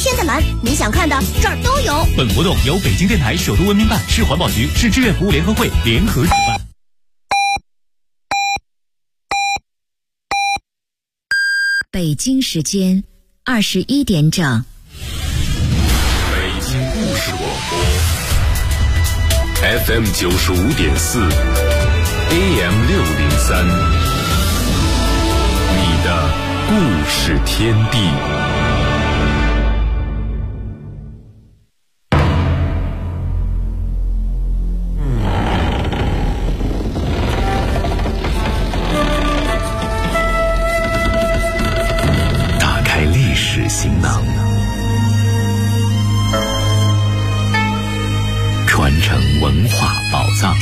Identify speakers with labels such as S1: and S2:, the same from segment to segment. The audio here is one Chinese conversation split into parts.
S1: 天的蓝，你想看的这儿都有。
S2: 本活动由北京电台首都文明办、市环保局、市志愿服务联合会联合主办。
S3: 北京时间21点整。
S4: 北京故事广播 FM 95.4 AM 603，你的故事天地。行囊，传承文化宝藏。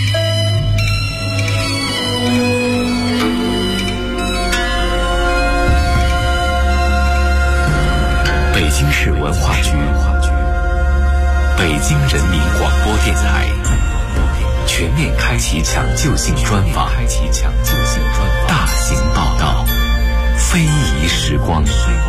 S4: 北京市文化局、北京人民广播电台全面开启抢救性专访，大型报道，非遗时光。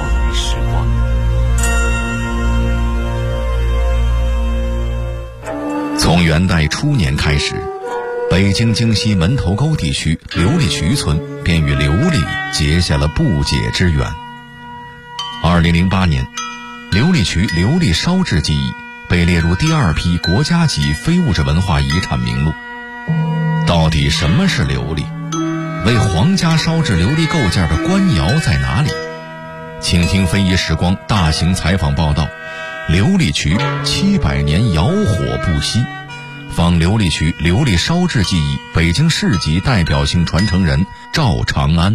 S4: 从元代初年开始，北京京西门头沟地区刘利渠村便与刘利结下了不解之缘。2008年，刘利渠刘利烧制技艺被列入第2批国家级非物质文化遗产名录。到底什么是刘利？为皇家烧制琉璃构件的官窑在哪里？请听非遗时光大型采访报道，刘利渠700年窑火不息，访刘利渠刘利烧制技艺北京市级代表性传承人赵长安。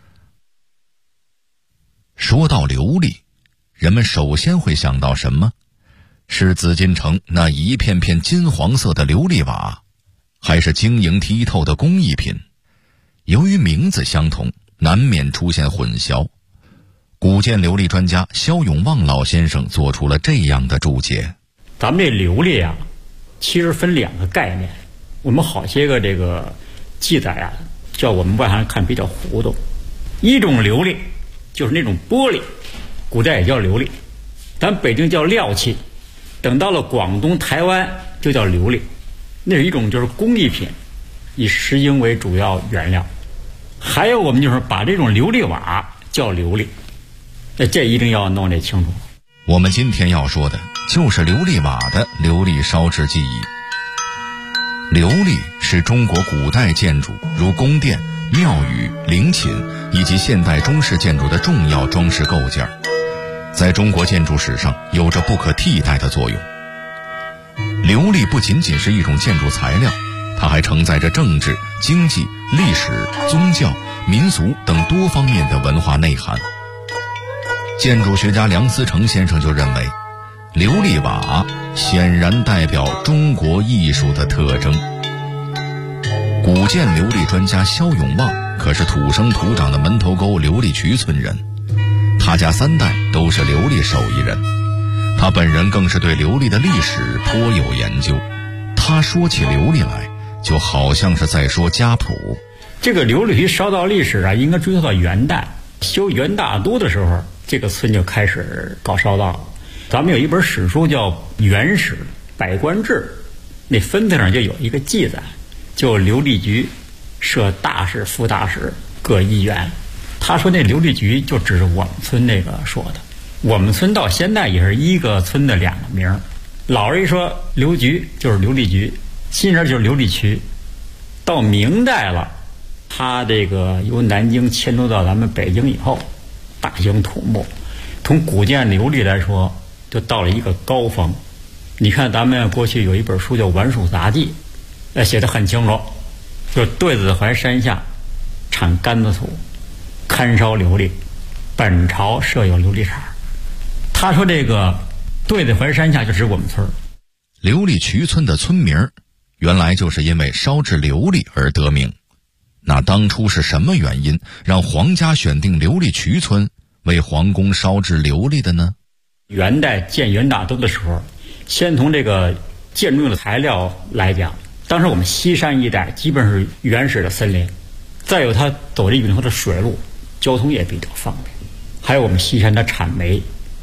S4: 说到刘利，人们首先会想到什么？是紫禁城那一片片金黄色的琉璃瓦，还是晶莹剔透的工艺品？由于名字相同，难免出现混淆。古建琉璃专家肖永旺老先生做出了这样的注解：
S5: 咱们这琉璃啊，其实分2个概念。我们好些个这个记载啊，叫我们外行人看比较糊涂。一种琉璃就是那种玻璃，古代也叫琉璃，咱北京叫料器，等到了广东、台湾就叫琉璃。那是一种就是工艺品，以石英为主要原料。还有我们就是把这种琉璃瓦叫琉璃，这一定要弄得清楚。
S4: 我们今天要说的就是琉璃瓦的琉璃烧制技艺。琉璃是中国古代建筑如宫殿、庙宇、陵寝以及现代中式建筑的重要装饰构件，在中国建筑史上有着不可替代的作用。琉璃不仅仅是一种建筑材料，它还承载着政治、经济、历史、宗教、民俗等多方面的文化内涵。建筑学家梁思成先生就认为，琉璃瓦显然代表中国艺术的特征。古建琉璃专家肖永旺可是土生土长的门头沟刘利渠村人，他家3代都是琉璃手艺人，他本人更是对琉璃的历史颇有研究。他说起琉璃来，就好像是在说家谱。
S5: 这个琉璃渠烧造历史啊，应该追溯到元代，修元大都的时候，这个村就开始搞烧造了。咱们有一本史书叫《元史百官志》，那分子上就有一个记载，就琉璃局设大使、副大使各1员。他说那琉璃局就只是我们村那个说的，我们村到现在也是一个村的2个名。老人一说刘局就是琉璃局，新人就是琉璃渠。到明代了，他这个由南京迁都到咱们北京以后，大兴土木，从古建琉璃来说，就到了一个高峰。你看咱们过去有一本书叫《玩蜀杂记》，写得很清楚，就对子怀山下产甘子土，勘烧琉璃，本朝设有琉璃厂。他说这个对子怀山下就指我们村。
S4: 刘利渠村的村名原来就是因为烧制琉璃而得名。那当初是什么原因让皇家选定刘利渠村为皇宫烧制琉璃的呢？
S5: 元代建元大都的时候，先从这个建筑用的材料来讲，当时我们西山一带基本是原始的森林，再有它走这运河的水路，交通也比较方便。还有我们西山它产煤，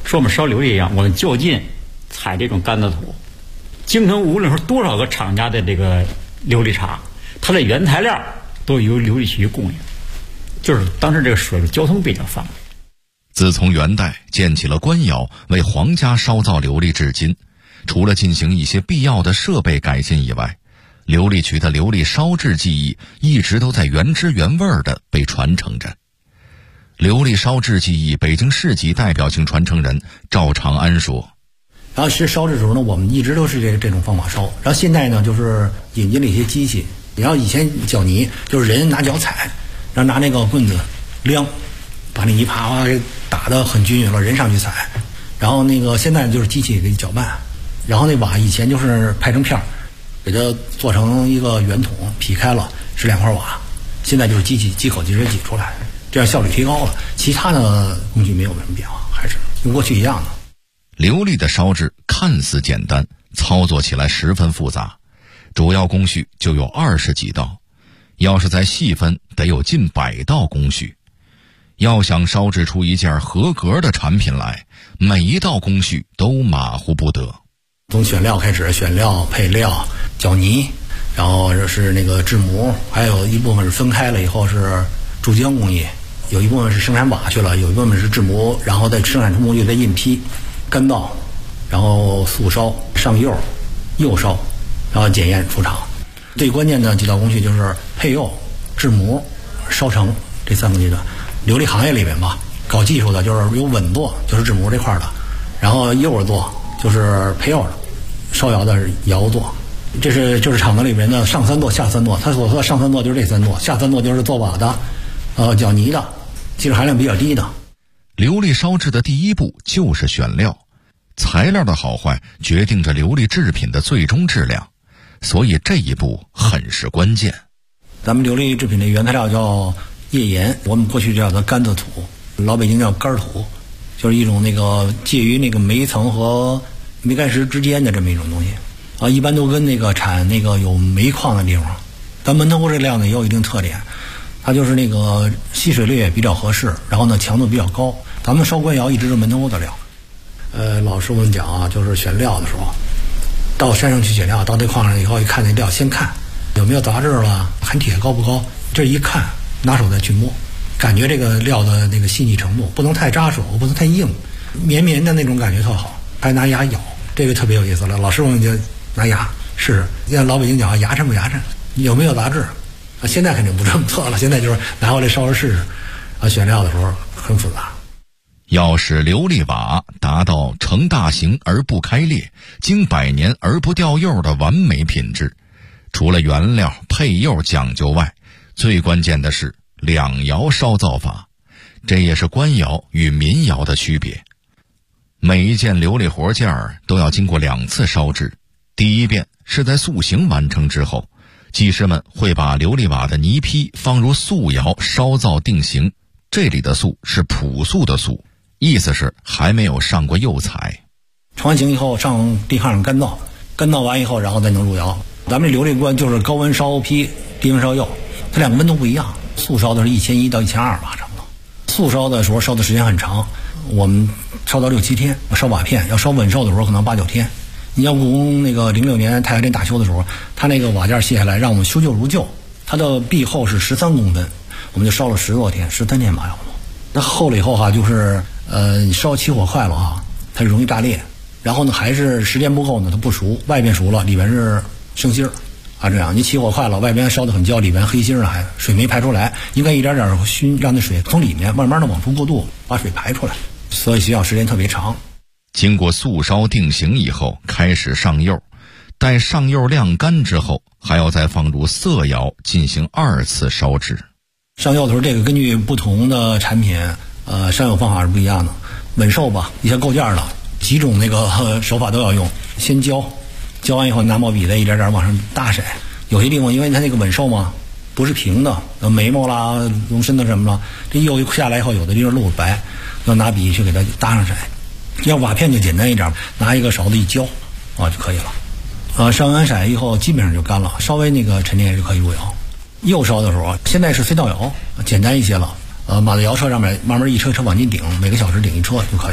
S5: 说我们烧琉璃一样，我们就近采这种甘蔗土。京城无论是多少个厂家的这个琉璃茶，它的原材料都由琉璃区供应，就是当时这个水路交通比较方便。
S4: 自从元代建起了官窑为皇家烧造琉璃至今，除了进行一些必要的设备改进以外，琉璃渠的琉璃烧制技艺一直都在原汁原味的被传承着。琉璃烧制技艺北京市级代表性传承人赵长安说，
S6: 然后其实烧制的时候呢，我们一直都是这种方法烧，然后现在呢就是引进了一些机器，然后以前搅泥就是人拿脚踩，然后拿那个棍子量，把那泥啪啪给打得很均匀了，人上去踩，然后那个现在就是机器给搅拌，然后那瓦以前就是拍成片儿，给它做成一个圆筒，劈开了是2块瓦，现在就是机口直接挤出来，这样效率提高了。其他的工具没有什么变化，还是跟过去一样的。
S4: 琉璃的烧制看似简单，操作起来十分复杂，主要工序就有20几道，要是再细分得有近100道工序。要想烧制出一件合格的产品来，每一道工序都马虎不得。
S6: 从选料开始，选料、配料、搅泥，然后是那个制模，还有一部分是分开了以后是注浆工艺，有一部分是生产瓦去了，有一部分是制模，然后再生产出模具再印批、干燥，然后速烧、上釉、釉烧，然后检验出厂。最关键的几道工序就是配釉、制模、烧成这3个阶段。琉璃行业里面吧，搞技术的就是有稳做，就是制模这块的，然后釉做就是配釉的，烧窑的是窑做。就是厂子里面的上3座下3座，他所说的上3座就是这3座，下3座就是做瓦的，搅泥的，技术含量比较低的。
S4: 琉璃烧制的第一步就是选料，材料的好坏决定着琉璃制品的最终质量，所以这一步很是关键。
S6: 咱们琉璃制品的原材料叫页岩，我们过去叫它甘蔗土，老北京叫干土，就是一种那个介于那个煤层和煤矸石之间的这么一种东西啊，一般都跟那个产那个有煤矿的地方。咱门头沟这料呢也有一定特点，它就是那个吸水率也比较合适，然后呢强度比较高。咱们烧官窑一直是门头沟的料。老师傅们讲啊，就是选料的时候，到山上去选料，到那矿上以后一看那料，先看有没有杂质了，含铁高不高，这一看拿手再去摸，感觉这个料的那个细腻程度，不能太扎手，不能太硬，绵绵的那种感觉特好。还拿牙咬，这个特别有意思了。老师傅们就拿牙试试，现在老北京讲牙碜不牙碜，有没有杂质？现在肯定不这么做了，现在就是拿回来烧着试试。选料的时候很复杂。
S4: 要使琉璃瓦达到成大形而不开裂，经100年而不掉釉的完美品质，除了原料配釉讲究外，最关键的是2窑烧造法，这也是官窑与民窑的区别。每一件琉璃活件都要经过2次烧制，第一遍是在塑形完成之后，技师们会把琉璃瓦的泥坯放入素窑烧造定型，这里的素是朴素的素，意思是还没有上过釉彩。
S6: 成完型以后上地炕上干燥，干燥完以后然后再能入窑。咱们这琉璃罐就是高温烧坯，低温烧釉，它2个温度不一样。素烧的是1100到1200瓦差不多，素烧的时候烧的时间很长，我们烧到6-7天，烧瓦片要烧稳烧的时候可能8-9天。你要故宫那个06年太和殿大修的时候，它那个瓦件卸下来让我们修旧如旧，它的壁厚是13公分，我们就烧了10多天，13天吧差不多。那厚了以后就是你烧起火快了啊，它容易炸裂，然后呢还是时间不够呢，它不熟，外边熟了里边是生芯儿啊，这样你起火快了，外边烧得很焦，里边黑芯儿还水没排出来，应该一点点熏，让那水从里面慢慢的往出过渡，把水排出来，所以需要时间特别长。
S4: 经过素烧定型以后，开始上釉，待上釉晾干之后，还要再放入色窑进行2次烧制。
S6: 上釉的时候，这个根据不同的产品，上釉方法是不一样的。稳寿吧，一些构件的几种那个手法都要用。先浇完以后拿毛笔再一点点往上大筛。有些地方因为它那个稳寿嘛，不是平的，眉毛啦、容身的什么了，这釉下来以后，有的地方露白，要拿笔去给它搭上色。要瓦片就简单一点，拿一个勺子一浇就可以了。上完色以后基本上就干了，稍微那个沉淀就可以入窑。釉烧的时候，现在是飞道窑，简单一些了。码在窑车上面慢慢一车往进顶，每个小时顶一车就可以了。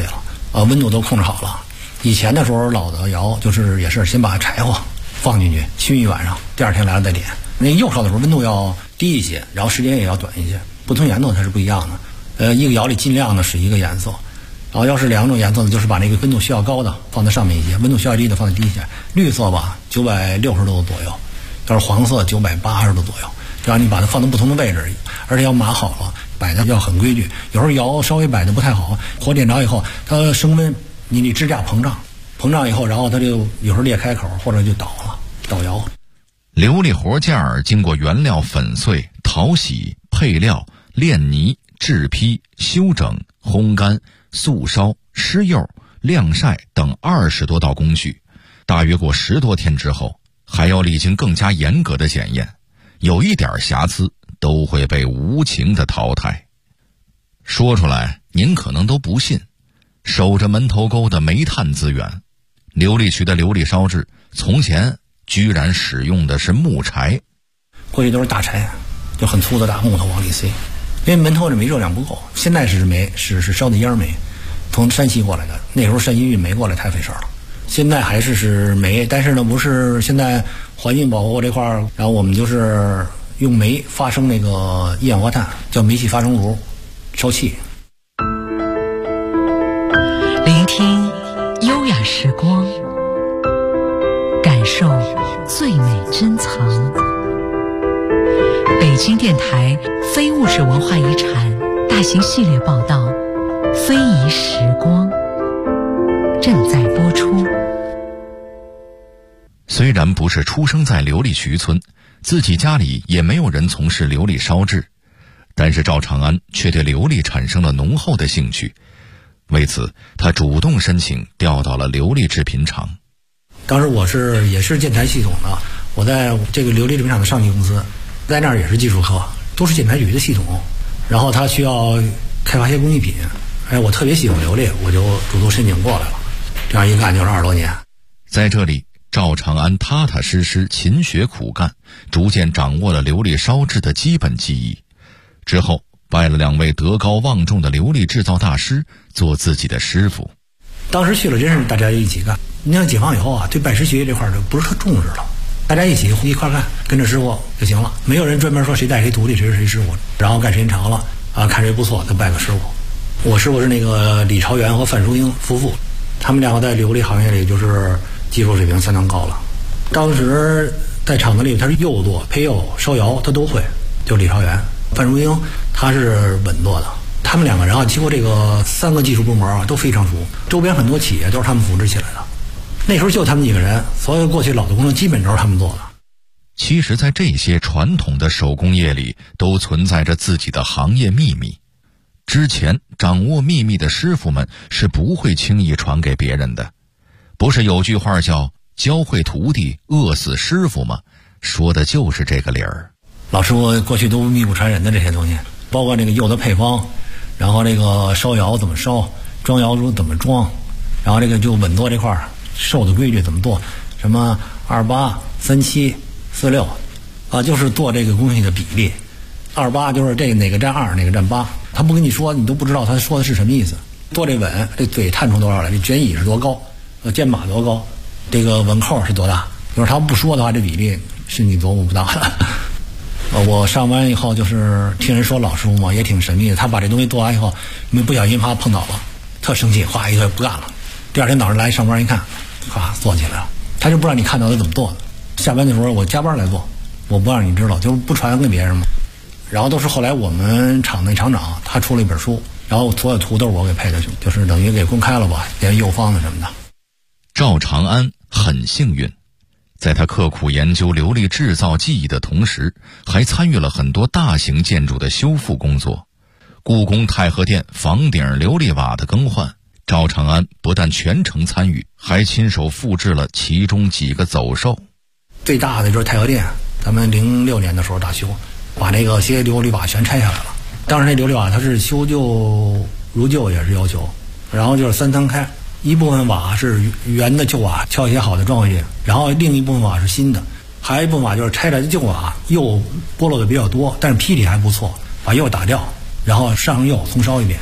S6: 温度都控制好了。以前的时候老的窑就是也是先把柴火放进去熏一晚上，第二天来了再点。那釉烧的时候温度要低一些，然后时间也要短一些，不同颜色它是不一样的。一个窑里尽量呢是一个颜色，然后要是2种颜色呢，就是把那个温度需要高的放在上面一些，温度需要低的放在低一些。绿色吧960度左右，要是黄色980度左右，这样你把它放到不同的位置，而且要码好了，摆的要很规矩。有时候窑稍微摆的不太好，火点着以后它升温，你支架膨胀以后，然后它就有时候裂开口，或者就倒窑。
S4: 琉璃活件经过原料粉碎、淘洗、配料、炼泥、制坯、修整、烘干、速烧、施釉、晾晒等20多道工序，大约过10多天之后，还要历经更加严格的检验，有一点瑕疵都会被无情的淘汰。说出来您可能都不信，守着门头沟的煤炭资源，琉璃渠的琉璃烧制从前居然使用的是木柴。
S6: 过去都是大柴，就很粗的大木头往里塞，因为门头的煤热量不够。现在是煤，是烧的烟煤，从山西过来的。那时候山西运煤过来太费事了。现在还是煤，但是呢不是现在环境保护这块儿，然后我们就是用煤发生那个一氧化碳，叫煤气发生炉，烧气。
S7: 聆听优雅时光，感受最美珍藏。北京电台非物质文化遗产大型系列报道《非遗时光》正在播出。
S4: 虽然不是出生在琉璃渠村，自己家里也没有人从事琉璃烧制，但是赵长安却对琉璃产生了浓厚的兴趣。为此，他主动申请调到了琉璃制品厂。
S6: 当时我也是建材系统的，我在这个琉璃制品厂的上级公司，在那儿也是技术科，都是建材局的系统。然后他需要开发一些工艺品，我特别喜欢琉璃，我就主动申请过来了。这样一干就是20多年。
S4: 在这里，赵长安踏踏实实勤学苦干，逐渐掌握了琉璃烧制的基本技艺。之后拜了2位德高望重的琉璃制造大师做自己的师傅。
S6: 当时去了真是大家一起干。你像解放以后啊，对拜师学艺这块就不是特重视了，大家一起一块干，跟着师傅就行了，没有人专门说谁带谁徒弟，谁是谁师傅。然后干时间长了啊，看谁不错就拜个师傅。我师傅是那个李朝元和范淑英夫妇，他们2个在琉璃行业里就是技术水平相当高了。当时在厂子里他是釉做、配釉、烧窑他都会，就李朝元。范淑英他是稳做的。他们2个人啊，几乎这个3个技术部门啊都非常熟，周边很多企业都是他们扶持起来的。那时候就他们几个人，所有过去老的工程基本都是他们做的。
S4: 其实在这些传统的手工业里都存在着自己的行业秘密，之前掌握秘密的师傅们是不会轻易传给别人的。不是有句话叫教会徒弟饿死师傅吗？说的就是这个理儿。
S6: 老师傅过去都密不传人的这些东西，包括这个釉的配方，然后这个烧窑怎么烧，装窑炉怎么装，然后这个就稳做这块受的规矩怎么做，什么28、37、46啊，就是做这个工艺的比例。28就是这个哪个占2，哪个占8，他不跟你说，你都不知道他说的是什么意思。做这稳，这嘴探出多少来，这卷椅是多高，肩把多高，这个稳扣是多大。就是他不说的话，这比例是你琢磨不到的。我上班以后就是听人说老师傅嘛，也挺神秘的。他把这东西做完以后，不小心碰倒了，特生气，哗一个不干了。第2天早上来上班一看，哗做起来了。他就不让你看到他怎么做的。下班的时候我加班来做，我不让你知道，就是不传给别人嘛。然后都是后来我们厂的厂长他出了一本书，然后所有图都是我给配的，就是等于给公开了吧，连釉方子什么的。
S4: 赵长安很幸运，在他刻苦研究琉璃制造技艺的同时，还参与了很多大型建筑的修复工作。故宫太和殿房顶琉璃瓦的更换，赵长安不但全程参与，还亲手复制了其中几个走兽。
S6: 最大的就是太和殿，咱们06年的时候大修，把那个些琉璃瓦全拆下来了。当时那琉璃瓦它是修旧如旧也是要求，然后就是3层开，一部分瓦是原的旧瓦敲一些好的装回去，然后另一部分瓦是新的，还有一部分瓦就是拆来的旧瓦，釉剥落的比较多，但是坯体还不错，把釉打掉，然后上釉重烧一遍。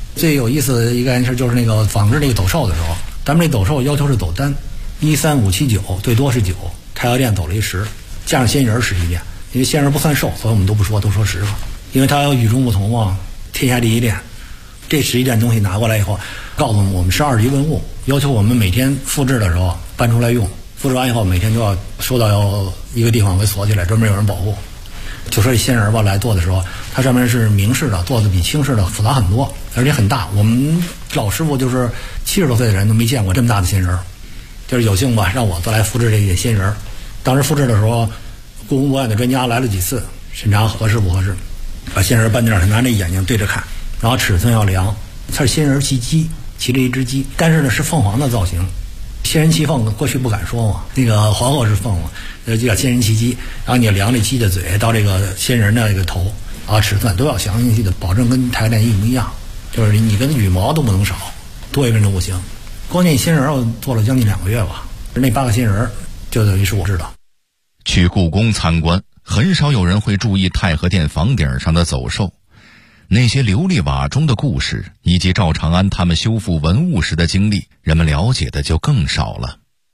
S6: 最有意思的一个件事就是那个仿制那个斗兽的时候，咱们这斗兽要求是走单，1、3、5、7、9，最多是9，太和殿走了一10，加上仙人17殿，因为仙人不算兽，所以我们都不说，都说10个，因为它与众不同嘛，天下第一殿。这11件东西拿过来以后，告诉我们是2级文物，要求我们每天复制的时候搬出来用，复制完以后每天都要收到一个地方给锁起来，专门有人保护。就说这仙人吧，来做的时候，它上面是明式的，做的比清式的复杂很多，而且很大。我们老师傅就是70多岁的人都没见过这么大的仙人，就是有幸吧，让我再来复制这些仙人。当时复制的时候，故宫博物院的专家来了几次，审查合适不合适，把仙人搬那儿，拿那眼睛对着看。然后尺寸要量，它是仙人骑鸡，骑着一只鸡，但是呢是凤凰的造型。仙人骑凤过去不敢说嘛，那个皇后是凤嘛，就叫仙人骑鸡。然后你量这鸡的嘴到这个仙人的这个头啊，尺寸都要详细的保证跟太和殿一模一样，就是你跟羽毛都不能少，多一根都不行。关键仙人我做了将近2个月吧，那8个仙人就等于是我知道。
S4: 去故宫参观，很少有人会注意太和殿房顶上的走兽。那些琉璃瓦中的故事，以及赵长安他们修复文物时的经历，人们了解的就更少了。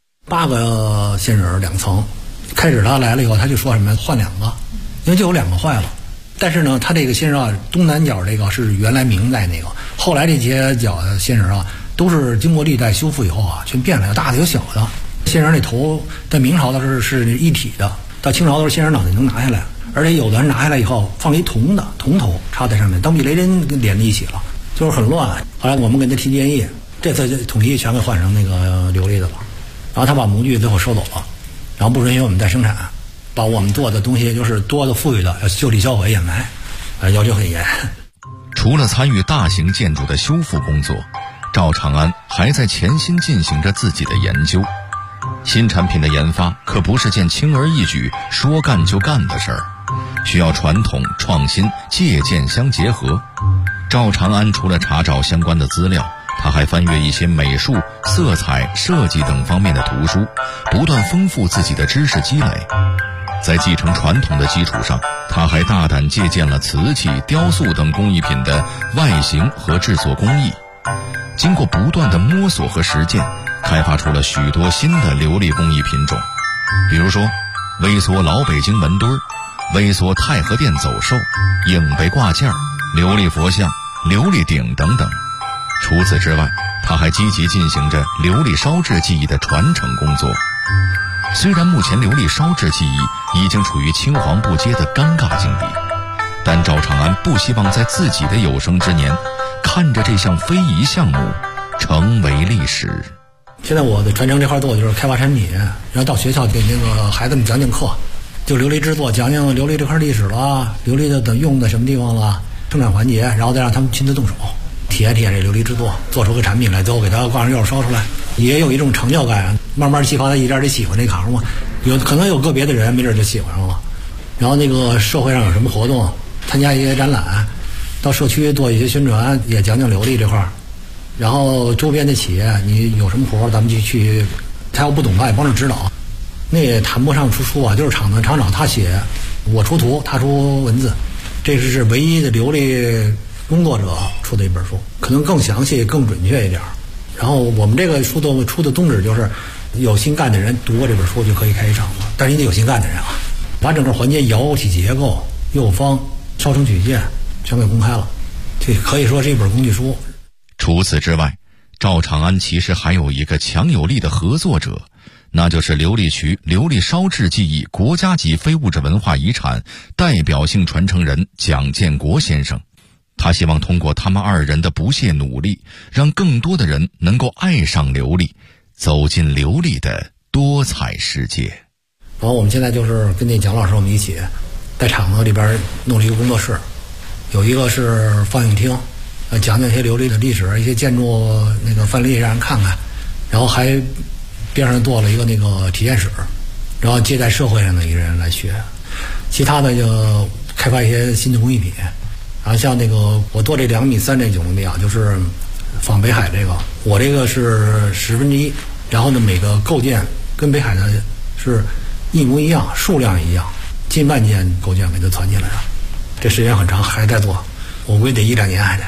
S6: 8个仙人2层，开始他来了以后，他就说什么换2个，因为就有2个坏了。但是呢，他这个仙人啊，东南角这个是原来明代那个，后来这些角的仙人啊，都是经过历代修复以后啊，全变了，有大的有小的。仙人那头在明朝的是一体的，到清朝的时候仙人脑袋能拿下来。而且有的人拿下来以后放一铜头插在上面，当避雷针连在一起了，就是很乱。后来我们给他提建议，这次就统一全给换成那个琉璃的了。然后他把模具最后收走了，然后不允许我们再生产，把我们做的东西就是多的富裕的要就地销毁掩埋，要求很严。
S4: 除了参与大型建筑的修复工作，赵长安还在潜心进行着自己的研究。新产品的研发可不是件轻而易举说干就干的事儿，需要传统、创新、借鉴相结合。赵长安除了查找相关的资料，他还翻阅一些美术、色彩、设计等方面的图书，不断丰富自己的知识积累。在继承传统的基础上，他还大胆借鉴了瓷器、雕塑等工艺品的外形和制作工艺。经过不断的摸索和实践，开发出了许多新的琉璃工艺品种，比如说微缩老北京门墩儿、微缩太和殿走兽、影背挂件、琉璃佛像、琉璃鼎等等。除此之外，他还积极进行着琉璃烧制技艺的传承工作。虽然目前琉璃烧制技艺已经处于青黄不接的尴尬境地，但赵长安不希望在自己的有生之年看着这项非遗项目成为历史。
S6: 现在我的传承这块做的就是开发产品，然后到学校给那个孩子们讲课，就琉璃制作，讲讲琉璃这块历史了，琉璃的用在什么地方了，生产环节，然后再让他们亲自动手体验体验这琉璃制作，做出个产品来，最后给它挂上钥匙烧出来，也有一种成就感。慢慢激发他一点得喜欢这行嘛，可能有个别的人没准就喜欢上了。然后那个社会上有什么活动，参加一些展览，到社区做一些宣传，也讲讲琉璃这块儿。然后周边的企业，你有什么活咱们就去，他要不懂他也帮着指导。那也谈不上出书啊，就是厂长他写，我出图，他出文字，这是唯一的琉璃工作者出的一本书，可能更详细、更准确一点。然后我们这个书出的宗旨就是，有心干的人读过这本书就可以开一厂了，但是你得有心干的人啊，把整个环节窑体结构、釉方、烧成曲线全给公开了，这可以说是一本工具书。
S4: 除此之外，赵长安其实还有一个强有力的合作者，那就是琉璃渠琉璃烧制技艺国家级非物质文化遗产代表性传承人蒋建国先生。他希望通过他们2人的不懈努力，让更多的人能够爱上琉璃，走进琉璃的多彩世界。
S6: 然后我们现在就是跟那蒋老师我们一起在厂子里边弄了一个工作室，有一个是放映厅，讲讲一些琉璃的历史，一些建筑那个范例让人看看，然后还边上做了一个那个体验室，然后接待社会上的一个人来学，其他的就开发一些新的工艺品。然后像那个我做这2.3米这9米啊，就是仿北海这个，我这个是1/10，然后呢每个构件跟北海的是一模一样，数量也一样，近万件构件给它攒起来了。这时间很长，还在做，我估计得1-2年还得。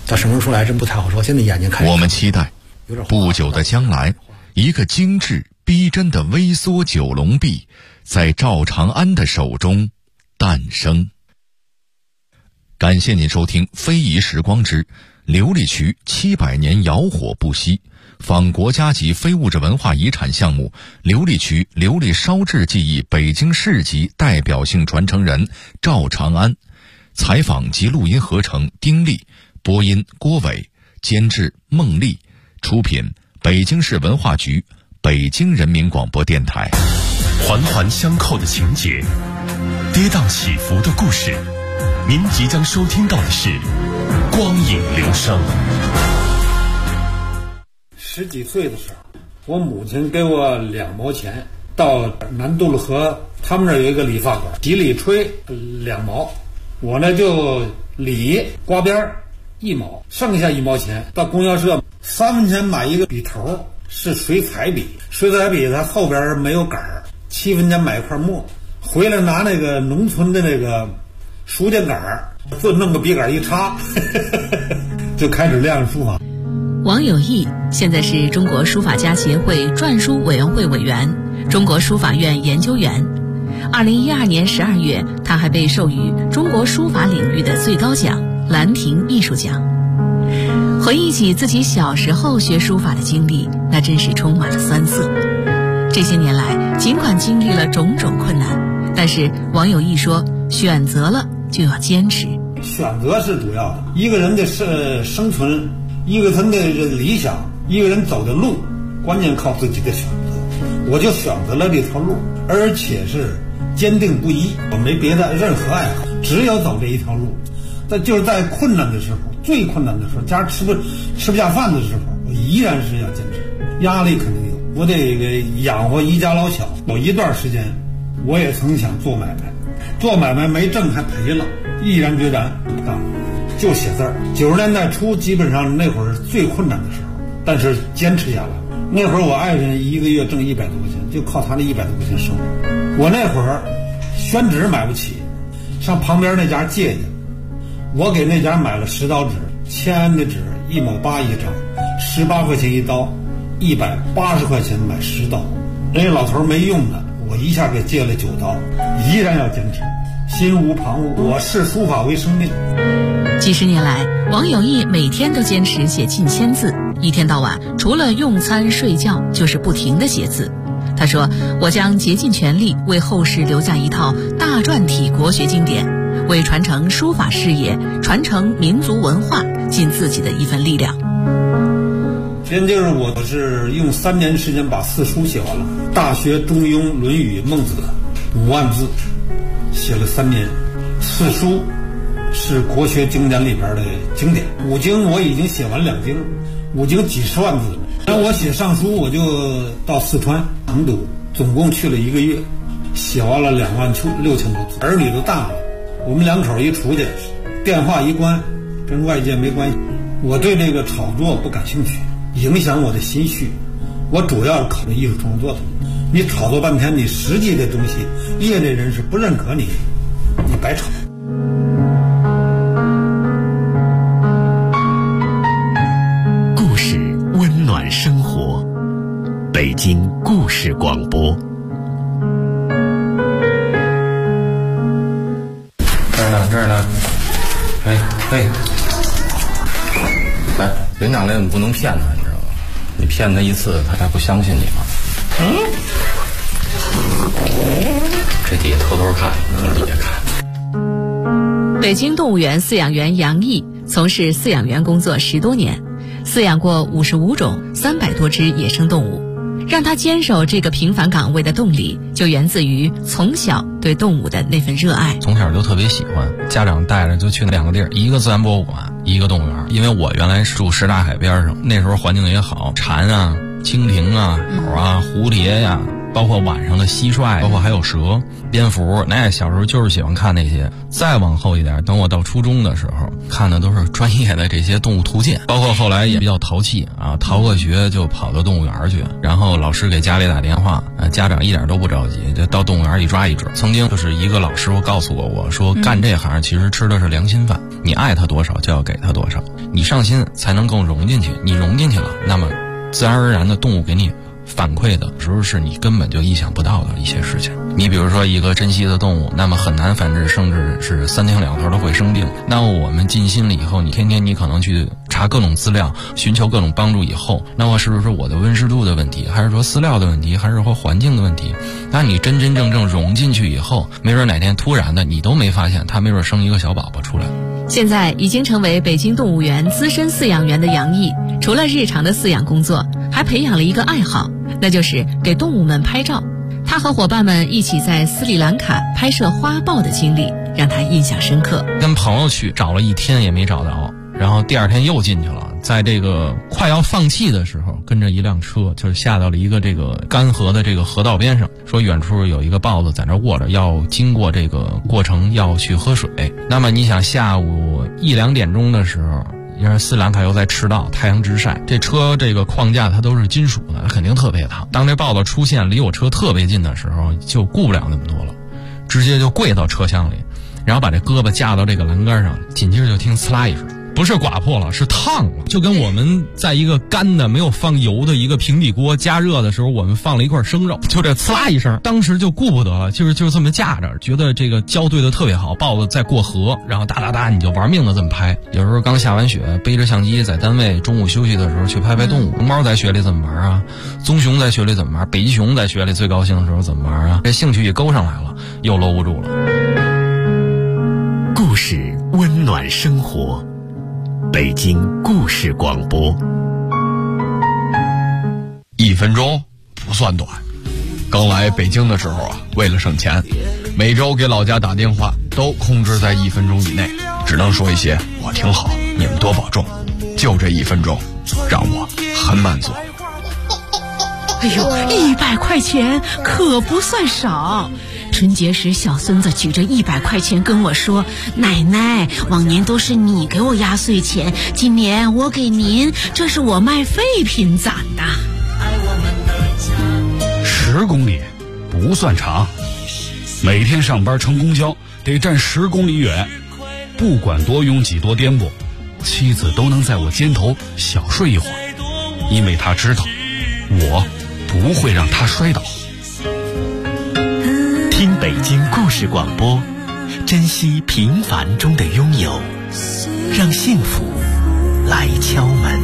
S6: 到什么时候出来真不太好说。现在眼睛看，
S4: 我们期待不久的将来，一个精致逼真的微缩九龙壁在赵长安的手中诞生。感谢您收听《非遗时光之琉璃渠700年窑火不息》，访国家级非物质文化遗产项目琉璃渠琉璃烧制技艺北京市级代表性传承人赵长安。采访及录音合成丁力，播音郭伟，监制孟丽，出品北京市文化局，北京人民广播电台。
S2: 环环相扣的情节，跌宕起伏的故事，您即将收听到的是光影流声。
S8: 10几岁的时候，我母亲给我2毛钱，到南渡了河，他们那儿有一个理发馆，洗理吹2毛，我呢就理刮边1毛，剩下1毛钱到供销社3分钱买一个笔头，是水彩笔，水彩笔它后边没有杆儿，7分钱买一块墨，回来拿那个农村的那个书架杆儿，就弄个笔杆一插就开始练书法。
S9: 王有义现在是中国书法家协会篆书委员会委员，中国书法院研究员。2012年12月，他还被授予中国书法领域的最高奖兰亭艺术奖。回忆起自己小时候学书法的经历，那真是充满了酸涩。这些年来，尽管经历了种种困难，但是王有义说，选择了就要坚持。
S8: 选择是主要的，一个人的生存，一个人的理想，一个人走的路，关键靠自己的选择。我就选择了这条路，而且是坚定不移，我没别的任何爱好，只有走这一条路。但就是在困难的时候，最困难的时候，家吃不下饭的时候，我依然是要坚持。压力肯定有，我得养活一家老小。有一段时间，我也曾想做买卖，做买卖没挣还赔了，毅然决然不干，就写字儿。90年代初，基本上那会儿最困难的时候，但是坚持下来。那会儿我爱人1个月挣100多块钱，就靠他那100多块钱生活。我那会儿宣纸买不起，上旁边那家借去，我给那家买了10刀纸，签的纸1毛8一张，18块钱一刀，180块钱买10刀。人家老头没用的，我一下给借了9刀，依然要坚持，心无旁骛。我视书法为生命。
S9: 几十年来，王有义每天都坚持写近1000字，一天到晚除了用餐睡觉就是不停地写字。他说，我将竭尽全力为后世留下一套大篆体国学经典，为传承书法事业，传承民族文化尽自己的一份力量。
S8: 真就是我是用3年时间把4书写完了，《大学》《中庸》《论语》《孟子》5万字，写了3年。4书是国学经典里边的经典，5经我已经写完2经，5经几十万字。然后我写上书，我就到四川成都，总共去了1个月，写完了26000多字。儿女都大了，我们2口一出去，电话一关，跟外界没关系。我对这个炒作不感兴趣，影响我的心绪。我主要是考虑艺术创作的。你炒作半天，你实际的东西，业内人士不认可你，你白炒。
S2: 故事温暖生活，北京故事广播。
S4: 这儿呢，来，领奖类你不能骗他，你知道吗？你骗他一次，他还不相信你吗？这底下偷偷看，底下看。
S9: 北京动物园饲养员杨毅从事饲养员工作10多年，饲养过55种300多只野生动物。让他坚守这个平凡岗位的动力，就源自于从小对动物的那份热爱。
S10: 从小就特别喜欢，家长带着就去那2个地儿，一个自然博物馆，一个动物园。因为我原来是住什刹海边上，那时候环境也好，蝉啊、蜻蜓啊、鸟啊、蝴蝶呀，包括晚上的蟋蟀，包括还有蛇、蝙蝠，那小时候就是喜欢看那些。再往后一点，等我到初中的时候，看的都是专业的这些动物图鉴，包括后来也比较淘气啊，逃个学就跑到动物园去，然后老师给家里打电话，家长一点都不着急，就到动物园一抓一准。曾经就是一个老师傅告诉过我说，干这行其实吃的是良心饭，你爱他多少就要给他多少， 你上心才能更融进去。你融进去了，那么自然而然的动物给你反馈的时候是你根本就意想不到的一些事情。你比如说一个珍稀的动物，那么很难繁殖，甚至是3天2头都会生病。那么我们尽心了以后，你天天你可能去查各种资料，寻求各种帮助以后，那么是不是我的温湿度的问题，还是说饲料的问题，还是说环境的问题？那你真真正正融进去以后，没准哪天突然的你都没发现，它没准生一个小宝宝出来。
S9: 现在已经成为北京动物园资深饲养员的杨毅，除了日常的饲养工作，还培养了一个爱好，那就是给动物们拍照。他和伙伴们一起在斯里兰卡拍摄花豹的经历让他印象深刻。
S10: 跟朋友去找了1天也没找着，然后第2天又进去了，在这个快要放弃的时候，跟着一辆车就是下到了一个这个干河的这个河道边上，说远处有一个豹子在那卧着，要经过这个过程要去喝水。那么你想下午1、2点钟的时候，因为斯里兰卡又在赤道，太阳直晒，这车这个框架它都是金属的，肯定特别烫。当这豹子出现离我车特别近的时候，就顾不了那么多了，直接就跪到车厢里，然后把这胳膊架到这个栏杆上，紧接着就听呲啦一声，不是刮破了，是烫了，就跟我们在一个干的没有放油的一个平底锅加热的时候，我们放了一块生肉，就这呲啦一声，当时就顾不得了，就是这么架着，觉得这个胶对的特别好，豹子在过河，然后哒哒哒你就玩命的这么拍。有时候刚下完雪，背着相机在单位中午休息的时候去拍拍动物。熊猫在雪里怎么玩啊？棕熊在雪里怎么玩？北极熊在雪里最高兴的时候怎么玩啊？这兴趣一勾上来了，又搂不住了。
S2: 故事温暖生活，北京故事广播。
S11: 1分钟不算短。刚来北京的时候啊，为了省钱，每周给老家打电话都控制在1分钟以内，只能说一些我挺好，你们多保重。就这1分钟，让我很满足。
S12: 哎呦，100块钱可不算少。春节时，小孙子举着100块钱跟我说：“奶奶，往年都是你给我压岁钱，今年我给您，这是我卖废品攒的。
S13: ”10公里不算长，每天上班乘公交得站10公里远，不管多拥挤多颠簸，妻子都能在我肩头小睡一会儿，因为她知道我不会让她摔倒。
S2: 听北京故事广播，珍惜平凡中的拥有，让幸福来敲门。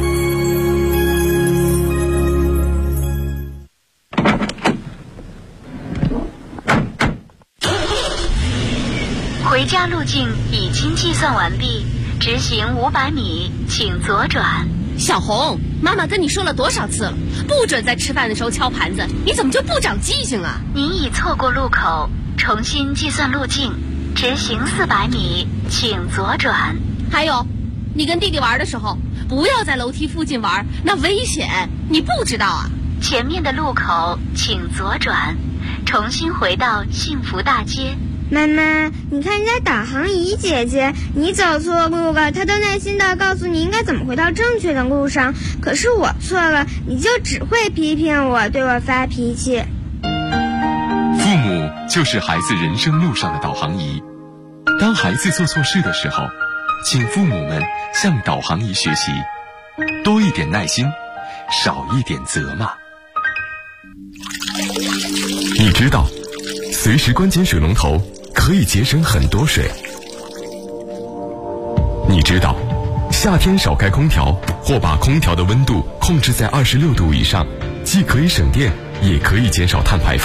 S14: 回家路径已经计算完毕，直行500米，请左转。
S1: 小红，妈妈跟你说了多少次了，不准在吃饭的时候敲盘子，你怎么就不长记性啊？
S14: 您已错过路口，重新计算路径，直行400米，请左转。
S1: 还有，你跟弟弟玩的时候，不要在楼梯附近玩，那危险，你不知道啊？
S14: 前面的路口请左转，重新回到幸福大街。
S15: 妈妈，你看人家导航仪姐姐，你走错路了，她都耐心地告诉你应该怎么回到正确的路上。可是我错了，你就只会批评我，对我发脾气。
S16: 父母就是孩子人生路上的导航仪。当孩子做错事的时候，请父母们向导航仪学习，多一点耐心，少一点责骂。
S2: 你知道，随时关紧水龙头可以节省很多水。你知道，夏天少开空调或把空调的温度控制在26度以上，既可以省电，也可以减少碳排放。